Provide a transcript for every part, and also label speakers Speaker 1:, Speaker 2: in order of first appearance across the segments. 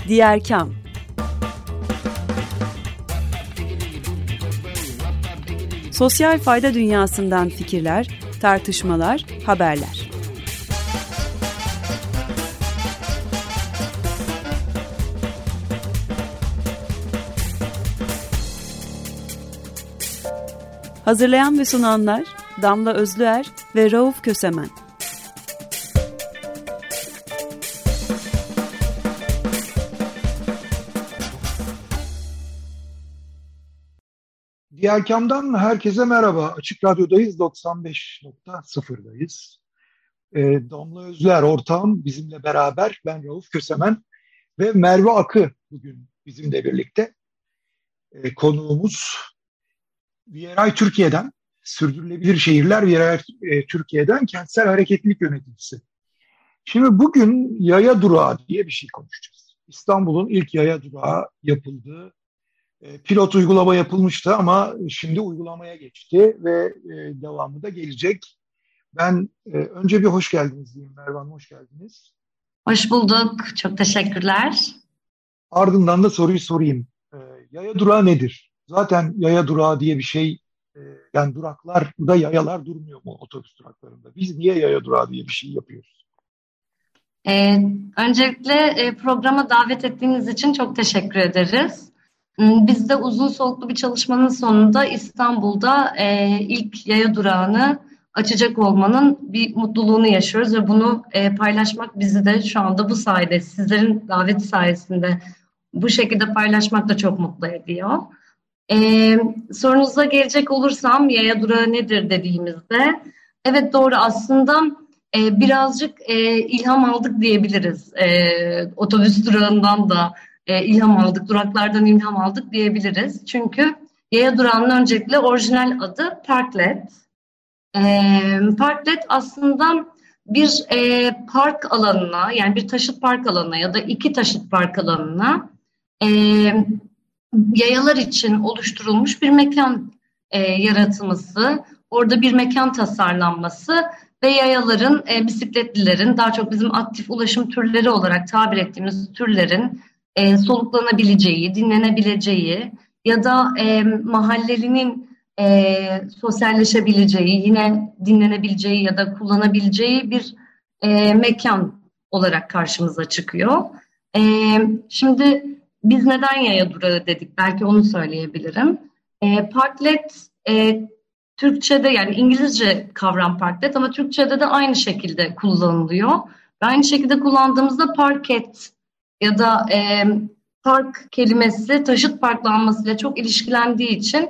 Speaker 1: Diğer Kam. Sosyal fayda dünyasından fikirler, tartışmalar, haberler. Hazırlayan ve sunanlar Damla Özlüer ve Rauf Kösemen.
Speaker 2: Diğer Kam'dan herkese merhaba. Açık Radyo'dayız, 95.0'dayız. Damla Özler ortağım bizimle beraber, ben Rauf Kösemen ve Merve Akı bugün bizimle birlikte. Konuğumuz VRI Türkiye'den, Sürdürülebilir Şehirler VRI Türkiye'den kentsel hareketlilik yöneticisi. Şimdi bugün yaya durağı diye bir şey konuşacağız. İstanbul'un ilk yaya durağı yapıldı. Pilot uygulama yapılmıştı ama şimdi uygulamaya geçti ve devamı da gelecek. Ben önce bir hoş geldiniz diyeyim. Merve Hanım, hoş geldiniz.
Speaker 3: Hoş bulduk. Çok teşekkürler.
Speaker 2: Ardından da soruyu sorayım. Yaya durağı nedir? Zaten yaya durağı diye bir şey, yani duraklarda yayalar durmuyor mu otobüs duraklarında? Biz niye yaya durağı diye bir şey yapıyoruz?
Speaker 3: Öncelikle programa davet ettiğiniz için çok teşekkür ederiz. Biz de uzun soluklu bir çalışmanın sonunda İstanbul'da ilk yaya durağını açacak olmanın bir mutluluğunu yaşıyoruz ve bunu paylaşmak bizi de şu anda bu sayede, sizlerin daveti sayesinde bu şekilde paylaşmak da çok mutlu ediyor. Sorunuza gelecek olursam yaya durağı nedir dediğimizde, evet doğru, aslında birazcık ilham aldık diyebiliriz. Otobüs durağından da ilham aldık, duraklardan ilham aldık diyebiliriz. Çünkü yaya durağının öncelikle orijinal adı Parklet. Parklet aslında bir park alanına, yani bir taşıt park alanına ya da iki taşıt park alanına yayalar için oluşturulmuş bir mekan yaratılması, orada bir mekan tasarlanması ve yayaların, bisikletlilerin, daha çok bizim aktif ulaşım türleri olarak tabir ettiğimiz türlerin soluklanabileceği, dinlenebileceği ya da mahallelinin sosyalleşebileceği, yine dinlenebileceği ya da kullanabileceği bir mekan olarak karşımıza çıkıyor. Şimdi biz neden yaya durağı dedik? Belki onu söyleyebilirim. Parklet Türkçe'de, yani İngilizce kavram parklet ama Türkçe'de de aynı şekilde kullanılıyor. Ve aynı şekilde kullandığımızda parket ya da park kelimesi taşıt parklanmasıyla çok ilişkilendiği için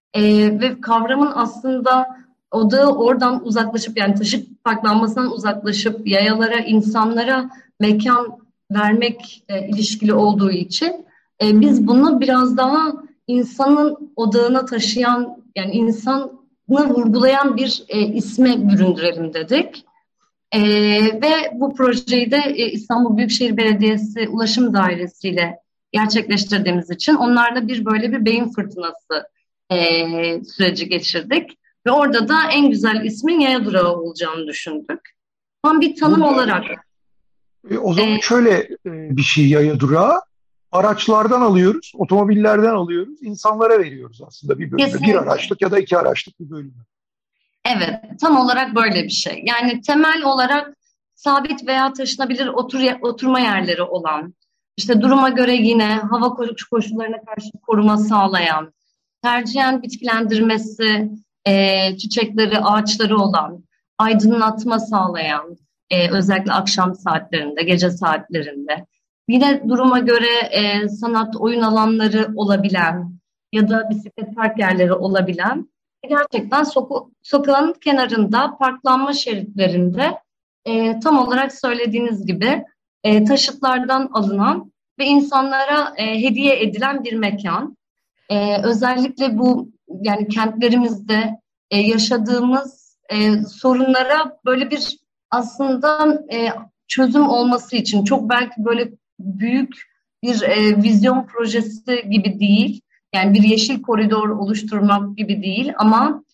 Speaker 3: ve kavramın aslında odağı oradan uzaklaşıp, yani taşıt parklanmasından uzaklaşıp yayalara, insanlara mekan vermek ilişkili olduğu için biz bunu biraz daha insanın odağına taşıyan, yani insanı vurgulayan bir isme büründürelim dedik. Ve bu projeyi de İstanbul Büyükşehir Belediyesi Ulaşım Dairesi ile gerçekleştirdiğimiz için onlarla böyle bir beyin fırtınası süreci geçirdik. Ve orada da en güzel ismin yaya durağı olacağını düşündük. Tam bir tanım olarak.
Speaker 2: O zaman şöyle bir şey, yaya durağı araçlardan alıyoruz, otomobillerden alıyoruz, insanlara veriyoruz aslında bir bölümde.
Speaker 3: Kesinlikle.
Speaker 2: Bir araçlık ya da iki araçlık bir bölümde.
Speaker 3: Evet, tam olarak böyle bir şey. Yani temel olarak sabit veya taşınabilir oturma yerleri olan, işte duruma göre yine hava koşullarına karşı koruma sağlayan, tercihen bitkilendirmesi, çiçekleri, ağaçları olan, aydınlatma sağlayan, özellikle akşam saatlerinde, gece saatlerinde. Yine duruma göre sanat, oyun alanları olabilen ya da bisiklet park yerleri olabilen, gerçekten sokağın kenarında, parklanma şeritlerinde tam olarak söylediğiniz gibi taşıtlardan alınan ve insanlara hediye edilen bir mekan. Özellikle bu, yani kentlerimizde yaşadığımız sorunlara böyle bir aslında çözüm olması için, çok belki böyle büyük bir vizyon projesi gibi değil, yani bir yeşil koridor oluşturmak gibi değil ama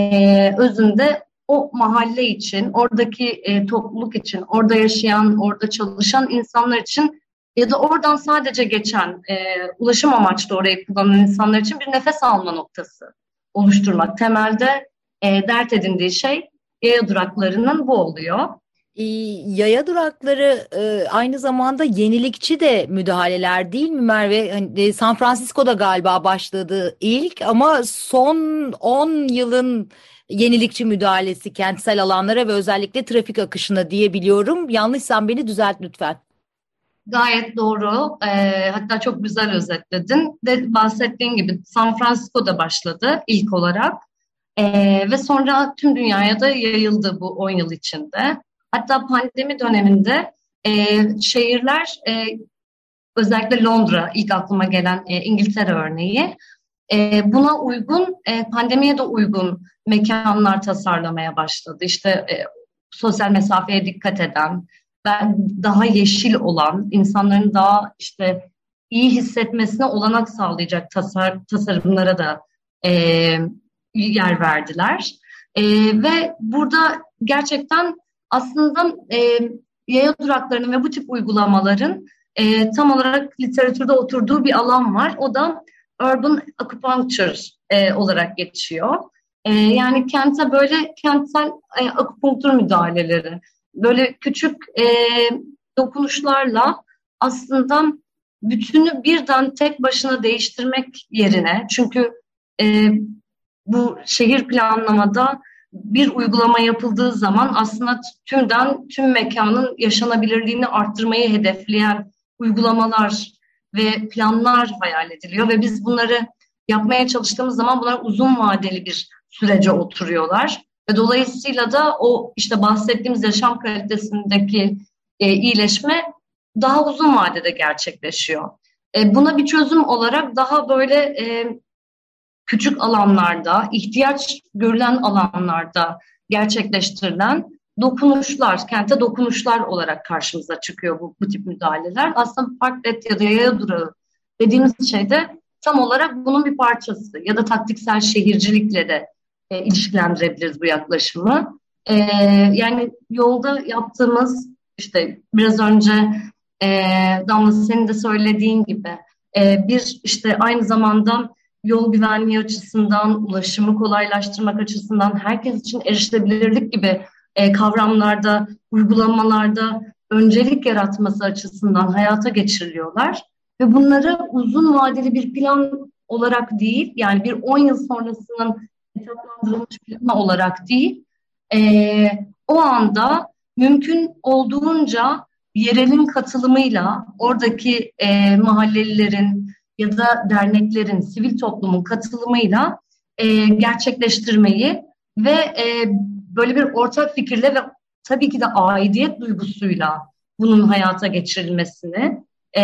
Speaker 3: özünde o mahalle için, oradaki topluluk için, orada yaşayan, orada çalışan insanlar için ya da oradan sadece geçen, ulaşım amaçlı orayı kullanan insanlar için bir nefes alma noktası oluşturmak. Temelde dert edindiği şey yaya duraklarının bu oluyor.
Speaker 4: Yaya durakları aynı zamanda yenilikçi de müdahaleler değil mi Merve? Hani, San Francisco'da galiba başladı ilk ama son 10 yılın yenilikçi müdahalesi kentsel alanlara ve özellikle trafik akışına diye biliyorum. Yanlışsam beni düzelt lütfen.
Speaker 3: Gayet doğru. Hatta çok güzel özetledin. Bahsettiğin gibi San Francisco'da başladı ilk olarak. Ve sonra tüm dünyaya da yayıldı bu 10 yıl içinde. Hatta pandemi döneminde şehirler, özellikle Londra ilk aklıma gelen İngiltere örneği, buna uygun, pandemiye de uygun mekanlar tasarlamaya başladı. İşte sosyal mesafeye dikkat eden, daha yeşil olan, insanların daha işte iyi hissetmesine olanak sağlayacak tasarımlara da yer verdiler. Ve burada gerçekten aslında yaya duraklarının ve bu tip uygulamaların tam olarak literatürde oturduğu bir alan var. O da urban acupuncture olarak geçiyor. Yani kente böyle kentsel akupunktur müdahaleleri, böyle küçük dokunuşlarla aslında bütünü birden tek başına değiştirmek yerine, çünkü bu şehir planlamada bir uygulama yapıldığı zaman aslında tüm mekanın yaşanabilirliğini arttırmayı hedefleyen uygulamalar ve planlar hayal ediliyor ve biz bunları yapmaya çalıştığımız zaman bunlar uzun vadeli bir sürece oturuyorlar ve dolayısıyla da o işte bahsettiğimiz yaşam kalitesindeki iyileşme daha uzun vadede gerçekleşiyor. Buna bir çözüm olarak daha böyle küçük alanlarda, ihtiyaç görülen alanlarda gerçekleştirilen dokunuşlar, kente dokunuşlar olarak karşımıza çıkıyor bu tip müdahaleler. Aslında parklet ya da yaya durağı dediğimiz şey de tam olarak bunun bir parçası ya da taktiksel şehircilikle de ilişkilendirebiliriz bu yaklaşımı. Yani yolda yaptığımız, işte biraz önce Damla senin de söylediğin gibi bir işte aynı zamanda yol güvenliği açısından, ulaşımı kolaylaştırmak açısından, herkes için erişilebilirlik gibi kavramlarda, uygulamalarda öncelik yaratması açısından hayata geçiriliyorlar. Ve bunları uzun vadeli bir plan olarak değil, yani bir 10 yıl sonrasının hesaplandırılmış planı olarak değil, o anda mümkün olduğunca yerelin katılımıyla, oradaki mahallelilerin ya da derneklerin, sivil toplumun katılımıyla gerçekleştirmeyi ve böyle bir ortak fikirle ve tabii ki de aidiyet duygusuyla bunun hayata geçirilmesini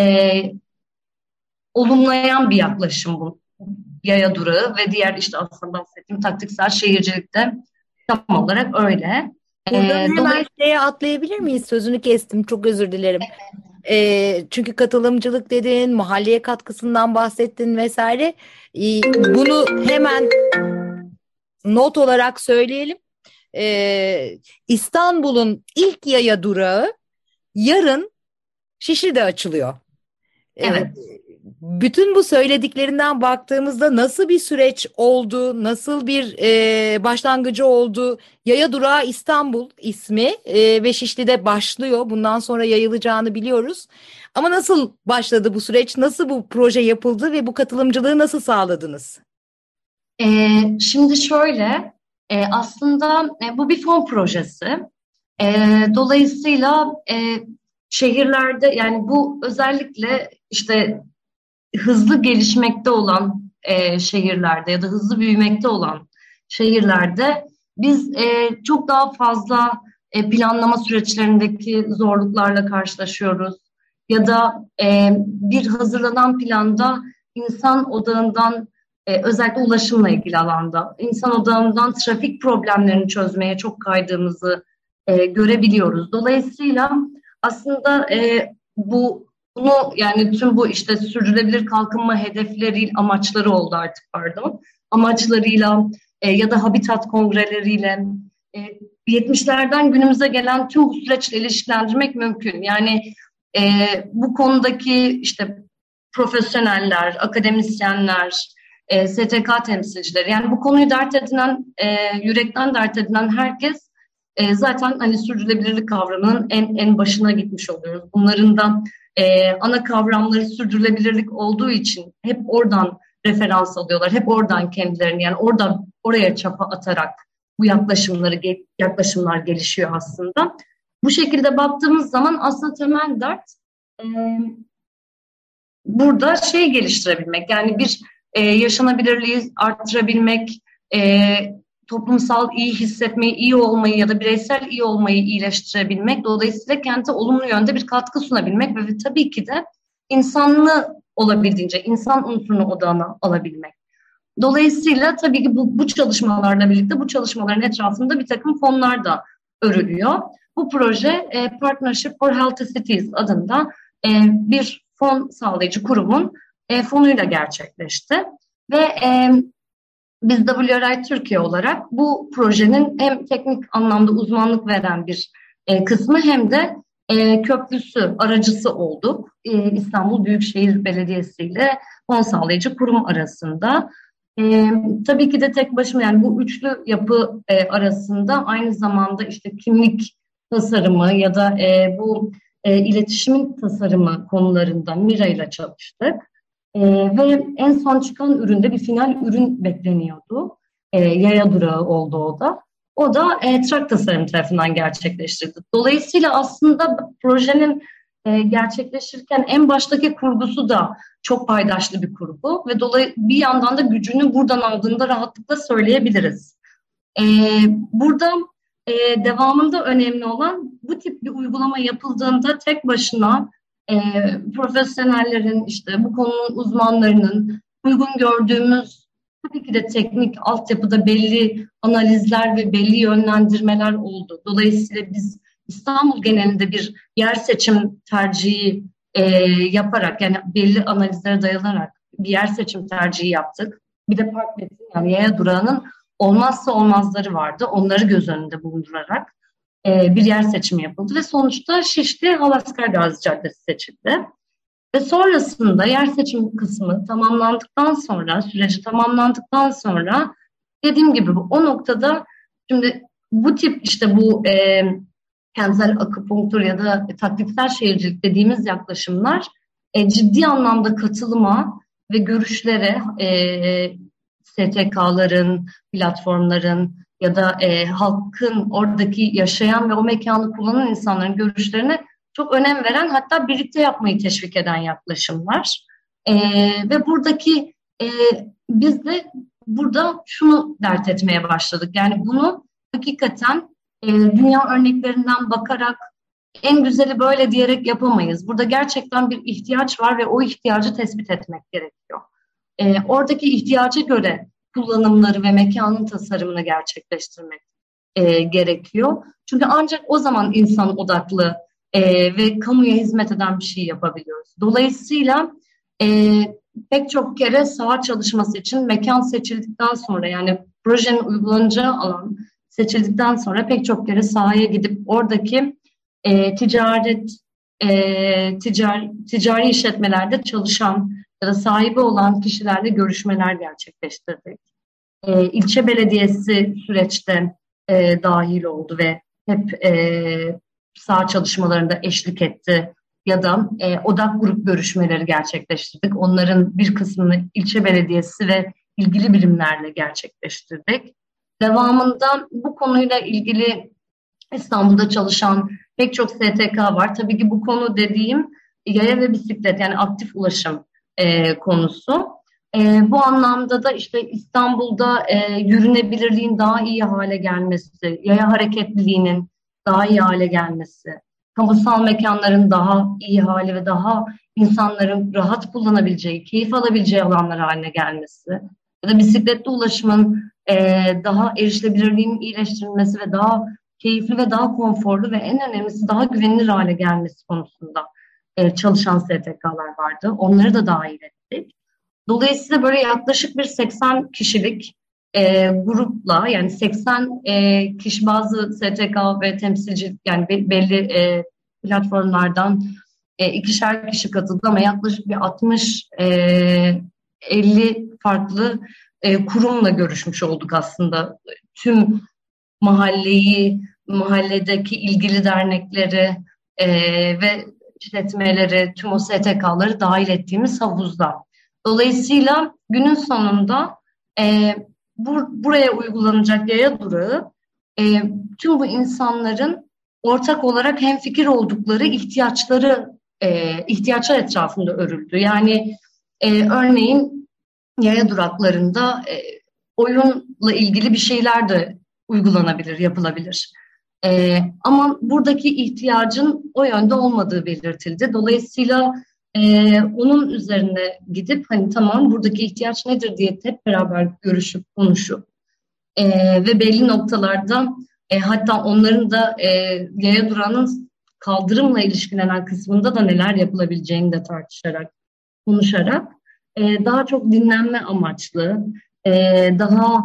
Speaker 3: olumlayan bir yaklaşım bu yaya durağı ve diğer işte aslında bahsettiğim taktiksel şehircilikte tam olarak öyle.
Speaker 4: Buradan hemen şeye atlayabilir miyiz? Sözünü kestim, çok özür dilerim. Çünkü katılımcılık dedin, mahalleye katkısından bahsettin vesaire. Bunu hemen not olarak söyleyelim. İstanbul'un ilk yaya durağı yarın Şişli'de açılıyor.
Speaker 3: Evet.
Speaker 4: Bütün bu söylediklerinden baktığımızda nasıl bir süreç oldu, nasıl bir başlangıcı oldu? Yaya Durağı İstanbul ismi ve Şişli'de başlıyor. Bundan sonra yayılacağını biliyoruz. Ama nasıl başladı bu süreç? Nasıl bu proje yapıldı ve bu katılımcılığı nasıl sağladınız?
Speaker 3: Şimdi şöyle, aslında bu bir fon projesi. Dolayısıyla şehirlerde, yani bu özellikle işte hızlı gelişmekte olan şehirlerde ya da hızlı büyümekte olan şehirlerde biz çok daha fazla planlama süreçlerindeki zorluklarla karşılaşıyoruz. Ya da bir hazırlanan planda insan odağından, özellikle ulaşımla ilgili alanda, insan odağından trafik problemlerini çözmeye çok kaydığımızı görebiliyoruz. Dolayısıyla aslında bunu yani tüm bu işte sürdürülebilir kalkınma hedefleri, amaçları oldu artık pardon. Amaçlarıyla ya da habitat kongreleriyle 70'lerden günümüze gelen tüm bu süreçle ilişkilendirmek mümkün. Yani bu konudaki işte profesyoneller, akademisyenler, STK temsilcileri, yani bu konuyu dert edinen, yürekten dert edinen herkes zaten hani sürdürülebilirlik kavramının en başına gitmiş oluyoruz. Bunların da ana kavramları sürdürülebilirlik olduğu için hep oradan referans alıyorlar. Hep oradan kendilerini, yani oraya çapa atarak bu yaklaşımlar gelişiyor aslında. Bu şekilde baktığımız zaman aslında temel dert burada geliştirebilmek. Yani bir yaşanabilirliği arttırabilmek, toplumsal iyi hissetmeyi, iyi olmayı ya da bireysel iyi olmayı iyileştirebilmek. Dolayısıyla kente olumlu yönde bir katkı sunabilmek ve tabii ki de insanlığı olabildiğince, insan unsurunu odağına alabilmek. Dolayısıyla tabii ki bu çalışmalarla birlikte bu çalışmaların etrafında bir takım fonlar da örülüyor. Bu proje Partnership for Healthy Cities adında bir fon sağlayıcı kurumun fonuyla gerçekleşti. Ve biz WRI Türkiye olarak bu projenin hem teknik anlamda uzmanlık veren bir kısmı hem de köprüsü, aracısı olduk. İstanbul Büyükşehir Belediyesi ile fon sağlayıcı kurum arasında. Tabii ki de tek başıma, yani bu üçlü yapı arasında aynı zamanda işte kimlik tasarımı ya da bu iletişimin tasarımı konularında Mira ile çalıştık. Ve en son çıkan üründe bir final ürün bekleniyordu. Yaya durağı oldu o da. O da Trak Tasarım tarafından gerçekleştirildi. Dolayısıyla aslında projenin gerçekleşirken en baştaki kurgusu da çok paydaşlı bir kurgu ve bir yandan da gücünü buradan aldığında rahatlıkla söyleyebiliriz. Burada devamında önemli olan bu tip bir uygulama yapıldığında tek başına profesyonellerin, işte bu konunun uzmanlarının uygun gördüğümüz tabii ki de teknik altyapıda belli analizler ve belli yönlendirmeler oldu. Dolayısıyla biz İstanbul genelinde bir yer seçim tercihi yaparak, yani belli analizlere dayanarak bir yer seçim tercihi yaptık. Bir de Parkmet'in, yani yaya durağının olmazsa olmazları vardı. Onları göz önünde bulundurarak bir yer seçimi yapıldı ve sonuçta Şişli Halaskar Gazi Caddesi seçildi. Ve sonrasında yer seçim kısmı tamamlandıktan sonra, süreci tamamlandıktan sonra dediğim gibi o noktada şimdi bu tip işte bu kentsel akupunktur ya da taktiksel şehircilik dediğimiz yaklaşımlar ciddi anlamda katılıma ve görüşlere STK'ların, platformların ya da halkın, oradaki yaşayan ve o mekanı kullanan insanların görüşlerine çok önem veren, hatta birlikte yapmayı teşvik eden yaklaşımlar. Ve buradaki biz de burada şunu dert etmeye başladık. Yani bunu hakikaten dünya örneklerinden bakarak en güzeli böyle diyerek yapamayız. Burada gerçekten bir ihtiyaç var ve o ihtiyacı tespit etmek gerekiyor. Oradaki ihtiyaca göre kullanımları ve mekanın tasarımını gerçekleştirmek gerekiyor. Çünkü ancak o zaman insan odaklı ve kamuya hizmet eden bir şey yapabiliyoruz. Dolayısıyla pek çok kere saha çalışması için mekan seçildikten sonra, yani projenin uygulanacağı alan seçildikten sonra pek çok kere sahaya gidip oradaki ticari işletmelerde çalışan ya da sahibi olan kişilerle görüşmeler gerçekleştirdik. İlçe belediyesi süreçte dahil oldu ve hep saha çalışmalarında eşlik etti. Ya da odak grup görüşmeleri gerçekleştirdik. Onların bir kısmını ilçe belediyesi ve ilgili birimlerle gerçekleştirdik. Devamında bu konuyla ilgili İstanbul'da çalışan pek çok STK var. Tabii ki bu konu dediğim yaya ve bisiklet, yani aktif ulaşım konusu. Bu anlamda da işte İstanbul'da yürünebilirliğin daha iyi hale gelmesi, yaya hareketliliğinin daha iyi hale gelmesi, kamusal mekanların daha iyi hali ve daha insanların rahat kullanabileceği, keyif alabileceği alanlar haline gelmesi ya da bisikletli ulaşımın daha erişilebilirliğinin iyileştirilmesi ve daha keyifli ve daha konforlu ve en önemlisi daha güvenilir hale gelmesi konusunda çalışan STK'lar vardı. Onları da dahil ettik. Dolayısıyla böyle yaklaşık bir 80 kişilik grupla, yani 80 kişi, bazı STK ve temsilci, yani belli platformlardan ikişer kişi katıldı ama yaklaşık bir 60-50 farklı kurumla görüşmüş olduk aslında. Tüm mahalledeki ilgili dernekleri ve işletmeleri, tüm o STK'ları dahil ettiğimiz havuzda. Dolayısıyla günün sonunda buraya uygulanacak yaya durağı tüm bu insanların ortak olarak hemfikir oldukları ihtiyaçlar etrafında örüldü. Yani örneğin yaya duraklarında oyunla ilgili bir şeyler de uygulanabilir, yapılabilir. Ama buradaki ihtiyacın o yönde olmadığı belirtildi. Dolayısıyla onun üzerine gidip hani tamam buradaki ihtiyaç nedir diye hep beraber görüşüp konuşup ve belli noktalarda hatta onların da yaya durağının kaldırımla ilişkilenen kısmında da neler yapılabileceğini de tartışarak, konuşarak daha çok dinlenme amaçlı, daha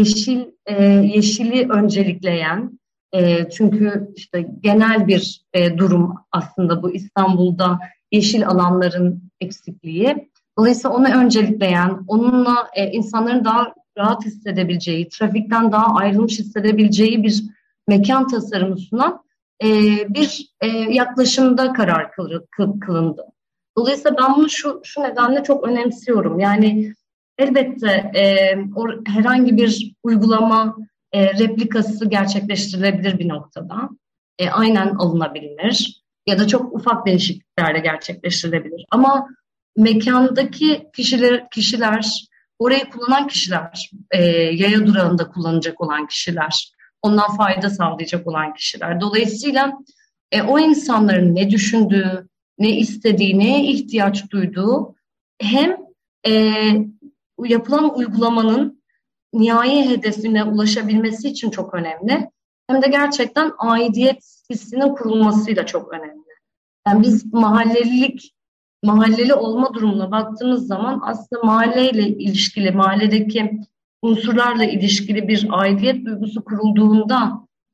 Speaker 3: yeşili öncelikleyen, çünkü işte genel bir durum aslında bu İstanbul'da yeşil alanların eksikliği. Dolayısıyla onu öncelikleyen, onunla insanların daha rahat hissedebileceği, trafikten daha ayrılmış hissedebileceği bir mekan tasarımı sunan bir yaklaşımda karar kılındı. Dolayısıyla ben bunu şu nedenle çok önemsiyorum. Yani elbette herhangi bir uygulama replikası gerçekleştirilebilir bir noktada. Aynen alınabilir ya da çok ufak değişikliklerle gerçekleştirilebilir. Ama mekandaki kişiler, orayı kullanan kişiler, yaya durağında kullanacak olan kişiler, ondan fayda sağlayacak olan kişiler. Dolayısıyla o insanların ne düşündüğü, ne istediği, neye ihtiyaç duyduğu hem yapılan uygulamanın nihai hedefine ulaşabilmesi için çok önemli. Hem de gerçekten aidiyet hissinin kurulmasıyla çok önemli. Yani biz mahalleli olma durumuna baktığımız zaman aslında mahalleyle ilişkili, mahalledeki unsurlarla ilişkili bir aidiyet duygusu kurulduğunda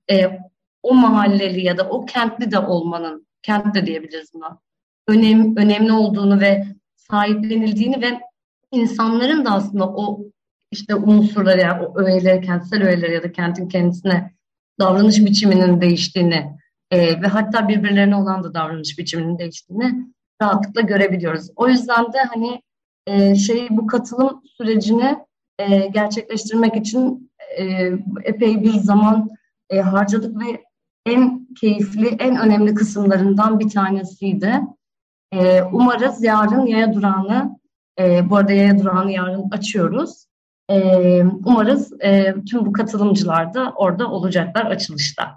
Speaker 3: o mahalleli ya da o kentli de olmanın, kent de diyebiliriz buna, önemli olduğunu ve sahiplenildiğini ve insanların da aslında o işte unsurları, yani o öğeleri, kentsel öğeleri ya da kentin kendisine davranış biçiminin değiştiğini ve hatta birbirlerine olan da davranış biçiminin değiştiğini rahatlıkla görebiliyoruz. O yüzden de hani bu katılım sürecini gerçekleştirmek için epey bir zaman harcadık ve en keyifli, en önemli kısımlarından bir tanesiydi. Umarız yarın yaya durağını, bu arada yaya durağını yarın açıyoruz. Umarız tüm bu katılımcılar da orada olacaklar açılışta.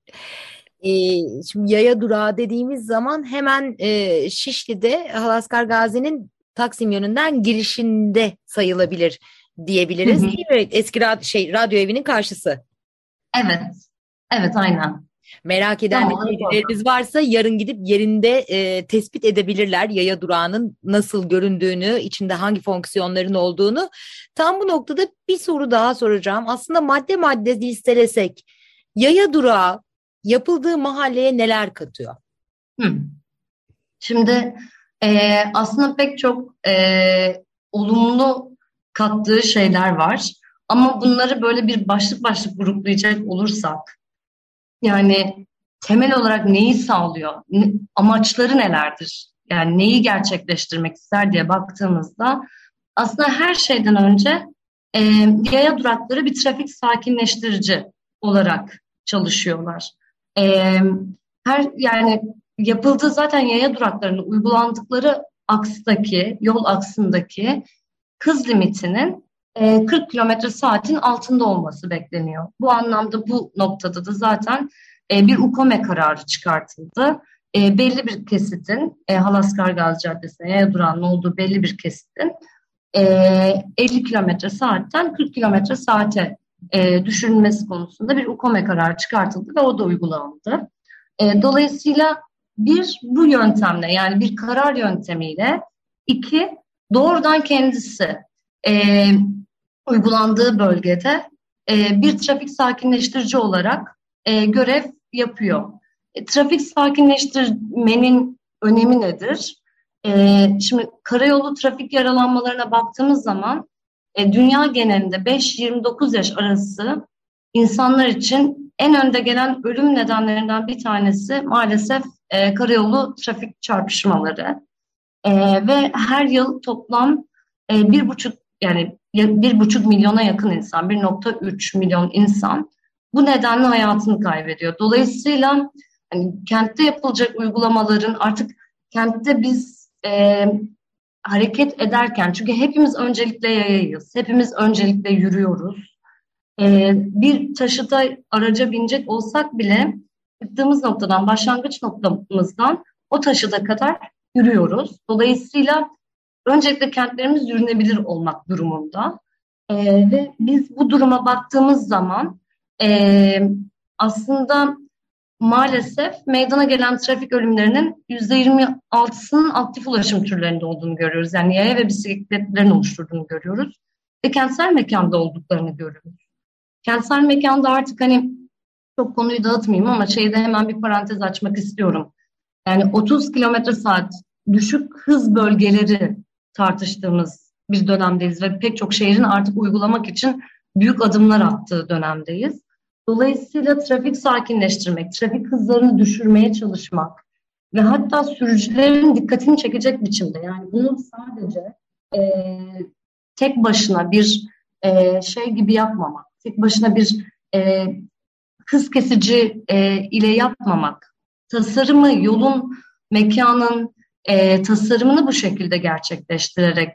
Speaker 4: Şimdi yaya durağı dediğimiz zaman hemen Şişli'de Halaskar Gazi'nin Taksim yönünden girişinde sayılabilir diyebiliriz. Değil mi? Eski radyo evinin karşısı.
Speaker 3: Evet aynen.
Speaker 4: Merak eden dinleyicilerimiz varsa yarın gidip yerinde tespit edebilirler yaya durağının nasıl göründüğünü, içinde hangi fonksiyonların olduğunu. Tam bu noktada bir soru daha soracağım. Aslında madde madde listelesek yaya durağı yapıldığı mahalleye neler katıyor?
Speaker 3: Şimdi aslında pek çok olumlu kattığı şeyler var. Ama bunları böyle bir başlık başlık gruplayacak olursak, yani temel olarak neyi sağlıyor, amaçları nelerdir, yani neyi gerçekleştirmek ister diye baktığımızda aslında her şeyden önce yaya durakları bir trafik sakinleştirici olarak çalışıyorlar. Yani yapıldığı zaten yaya duraklarının uygulandıkları yol aksındaki hız limitinin 40 km/saatin altında olması bekleniyor. Bu anlamda bu noktada da zaten bir UKOME kararı çıkartıldı. Belli bir kesitin, Halaskar Gazi Caddesi'ne yaya durağının olduğu belli bir kesitin 50 km/saatten 40 km/saate düşürülmesi konusunda bir UKOME kararı çıkartıldı ve o da uygulandı. Dolayısıyla bu yöntemle, yani bir karar yöntemiyle, doğrudan kendisi uygulandığı bölgede bir trafik sakinleştirici olarak görev yapıyor. Trafik sakinleştirmenin önemi nedir? Şimdi karayolu trafik yaralanmalarına baktığımız zaman dünya genelinde 5-29 yaş arası insanlar için en önde gelen ölüm nedenlerinden bir tanesi maalesef karayolu trafik çarpışmaları. Ve her yıl toplam 1,5 milyona yakın insan, 1,3 milyon insan bu nedenle hayatını kaybediyor. Dolayısıyla hani kentte yapılacak uygulamaların artık kentte biz hareket ederken, çünkü hepimiz öncelikle yayayız, hepimiz öncelikle yürüyoruz. Bir taşıta araca binecek olsak bile çıktığımız noktadan, başlangıç noktamızdan o taşıta kadar yürüyoruz. Dolayısıyla öncelikle kentlerimiz yürünebilir olmak durumunda. Ve biz bu duruma baktığımız zaman aslında maalesef meydana gelen trafik ölümlerinin %26'sının aktif ulaşım türlerinde olduğunu görüyoruz. Yani yaya ve bisikletlerin oluşturduğunu görüyoruz. Ve kentsel mekanda olduklarını görüyoruz. Kentsel mekanda artık hani çok konuyu dağıtmayayım ama hemen bir parantez açmak istiyorum. Yani 30 km/saat düşük hız bölgeleri tartıştığımız bir dönemdeyiz ve pek çok şehrin artık uygulamak için büyük adımlar attığı dönemdeyiz. Dolayısıyla trafik sakinleştirmek, trafik hızlarını düşürmeye çalışmak ve hatta sürücülerin dikkatini çekecek biçimde, yani bunu sadece tek başına bir gibi yapmamak, tek başına bir hız kesici ile yapmamak, tasarımı, yolun, mekanın tasarımını bu şekilde gerçekleştirerek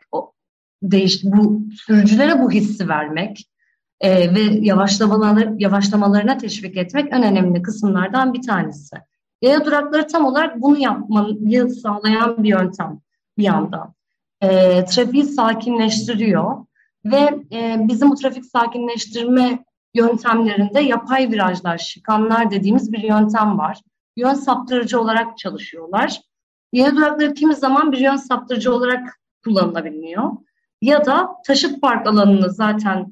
Speaker 3: bu sürücülere bu hissi vermek ve yavaşlamalarına teşvik etmek en önemli kısımlardan bir tanesi. Yaya durakları tam olarak bunu yapmayı sağlayan bir yöntem bir yandan. Trafiği sakinleştiriyor ve bizim bu trafik sakinleştirme yöntemlerinde yapay virajlar, şikanlar dediğimiz bir yöntem var. Yön saptırıcı olarak çalışıyorlar. Yaya durakları kimi zaman bir yön saptırıcı olarak kullanılabiliyor. Ya da taşıt park alanını zaten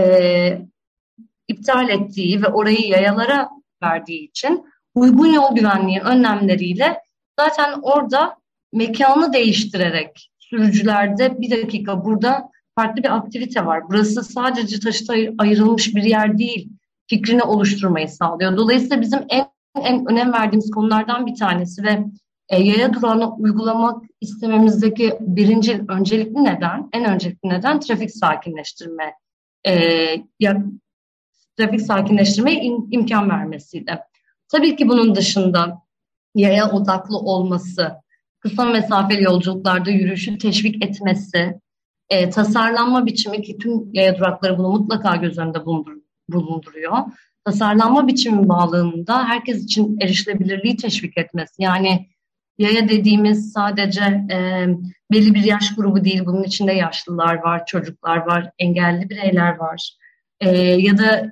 Speaker 3: iptal ettiği ve orayı yayalara verdiği için uygun yol güvenliği önlemleriyle zaten orada mekanı değiştirerek sürücülerde bir dakika burada farklı bir aktivite var. Burası sadece taşıta ayrılmış bir yer değil fikrini oluşturmayı sağlıyor. Dolayısıyla bizim en önem verdiğimiz konulardan bir tanesi ve yaya durağını uygulamak istememizdeki en öncelikli neden trafik sakinleştirme, trafik sakinleştirmeye imkan vermesiydi. Tabii ki bunun dışında yaya odaklı olması, kısa mesafeli yolculuklarda yürüyüşü teşvik etmesi, tasarlanma biçimi ki tüm yaya durakları bunu mutlaka göz önünde bulunduruyor. Tasarlanma biçimi bağlamında herkes için erişilebilirliği teşvik etmesi. Yani yaya dediğimiz sadece belli bir yaş grubu değil, bunun içinde yaşlılar var, çocuklar var, engelli bireyler var. Ya da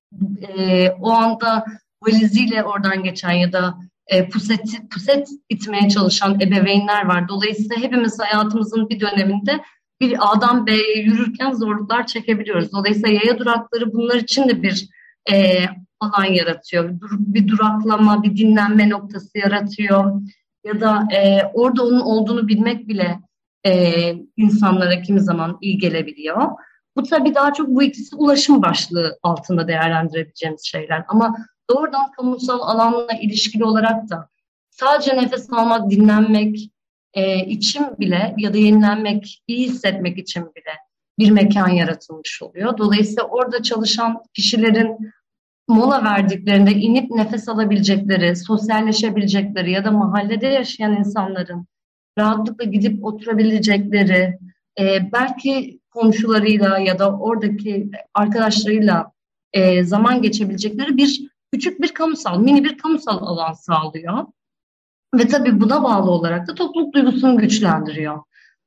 Speaker 3: o anda valiziyle oradan geçen ya da puset itmeye çalışan ebeveynler var. Dolayısıyla hepimiz hayatımızın bir döneminde bir A'dan B'ye yürürken zorluklar çekebiliyoruz. Dolayısıyla yaya durakları bunlar için de bir alan yaratıyor. Bir duraklama, bir dinlenme noktası yaratıyor. Ya da orada onun olduğunu bilmek bile insanlara kimi zaman iyi gelebiliyor. Bu tabii daha çok bu ikisi ulaşım başlığı altında değerlendirebileceğimiz şeyler. Ama doğrudan kamusal alanla ilişkili olarak da sadece nefes almak, dinlenmek için bile ya da yenilenmek, iyi hissetmek için bile bir mekan yaratılmış oluyor. Dolayısıyla orada çalışan kişilerin mola verdiklerinde inip nefes alabilecekleri, sosyalleşebilecekleri ya da mahallede yaşayan insanların rahatlıkla gidip oturabilecekleri, belki komşularıyla ya da oradaki arkadaşlarıyla zaman geçebilecekleri küçük bir mini bir kamusal alan sağlıyor. Ve tabii buna bağlı olarak da topluluk duygusunu güçlendiriyor.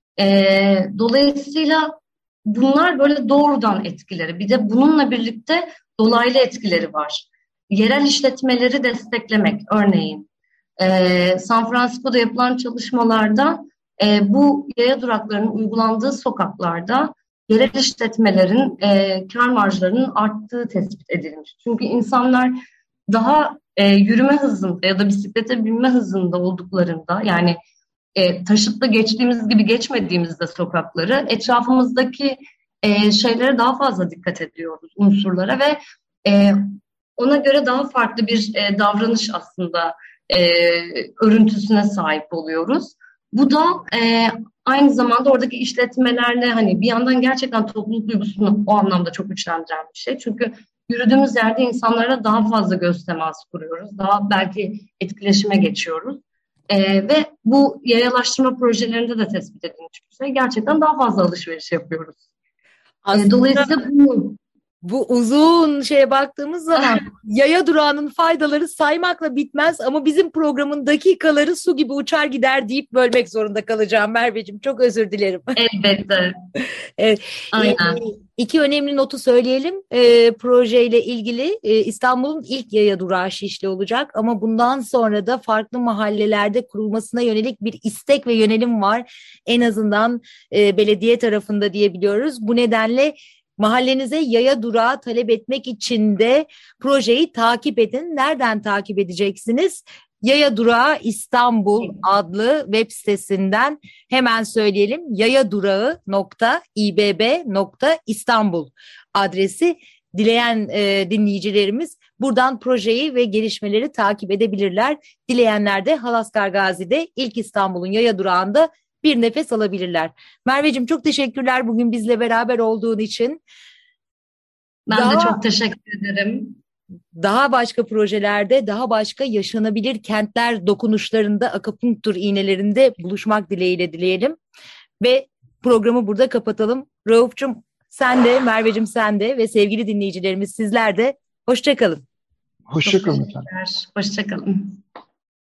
Speaker 3: Dolayısıyla bunlar böyle doğrudan etkileri. Bir de bununla birlikte dolaylı etkileri var. Yerel işletmeleri desteklemek örneğin. San Francisco'da yapılan çalışmalarda bu yaya duraklarının uygulandığı sokaklarda yerel işletmelerin kar marjlarının arttığı tespit edilmiş. Çünkü insanlar daha yürüme hızında ya da bisiklete binme hızında olduklarında, yani taşıtla geçtiğimiz gibi geçmediğimizde sokakları, etrafımızdaki şeylere daha fazla dikkat ediyoruz, unsurlara ve ona göre daha farklı bir davranış aslında örüntüsüne sahip oluyoruz. Bu da aynı zamanda oradaki işletmelerle hani bir yandan gerçekten topluluk duygusunu o anlamda çok güçlendiren bir şey. Çünkü yürüdüğümüz yerde insanlara daha fazla göz teması kuruyoruz. Daha belki etkileşime geçiyoruz. Ve bu yayalaştırma projelerinde de tespit edilmiş bir şey. Gerçekten daha fazla alışveriş yapıyoruz. Dolayısıyla
Speaker 4: bu uzun şeye baktığımız zaman yaya durağının faydaları saymakla bitmez ama bizim programın dakikaları su gibi uçar gider deyip bölmek zorunda kalacağım Merveciğim. Çok özür dilerim.
Speaker 3: Elbette.
Speaker 4: Evet.
Speaker 3: Aynen.
Speaker 4: İki önemli notu söyleyelim. Projeyle ilgili İstanbul'un ilk yaya durağı Şişli olacak ama bundan sonra da farklı mahallelerde kurulmasına yönelik bir istek ve yönelim var. En azından belediye tarafında diyebiliyoruz. Bu nedenle mahallenize yaya durağı talep etmek için de projeyi takip edin. Nereden takip edeceksiniz? Yaya Durağı İstanbul adlı web sitesinden hemen söyleyelim. yayadurağı.ibb.istanbul adresi. Dileyen dinleyicilerimiz buradan projeyi ve gelişmeleri takip edebilirler. Dileyenler de Halaskar Gazi'de ilk İstanbul'un yaya durağında bir nefes alabilirler. Merveciğim çok teşekkürler bugün bizle beraber olduğun için.
Speaker 3: Ben de çok teşekkür ederim.
Speaker 4: Daha başka projelerde, daha başka yaşanabilir kentler dokunuşlarında, akupunktur iğnelerinde buluşmak dileğiyle dileyelim. Ve programı burada kapatalım. Rauf'cum sen de, Merveciğim sen de ve sevgili dinleyicilerimiz sizler de hoşça kalın.
Speaker 2: Hoşça kalın efendim.
Speaker 3: Hoşça kalın.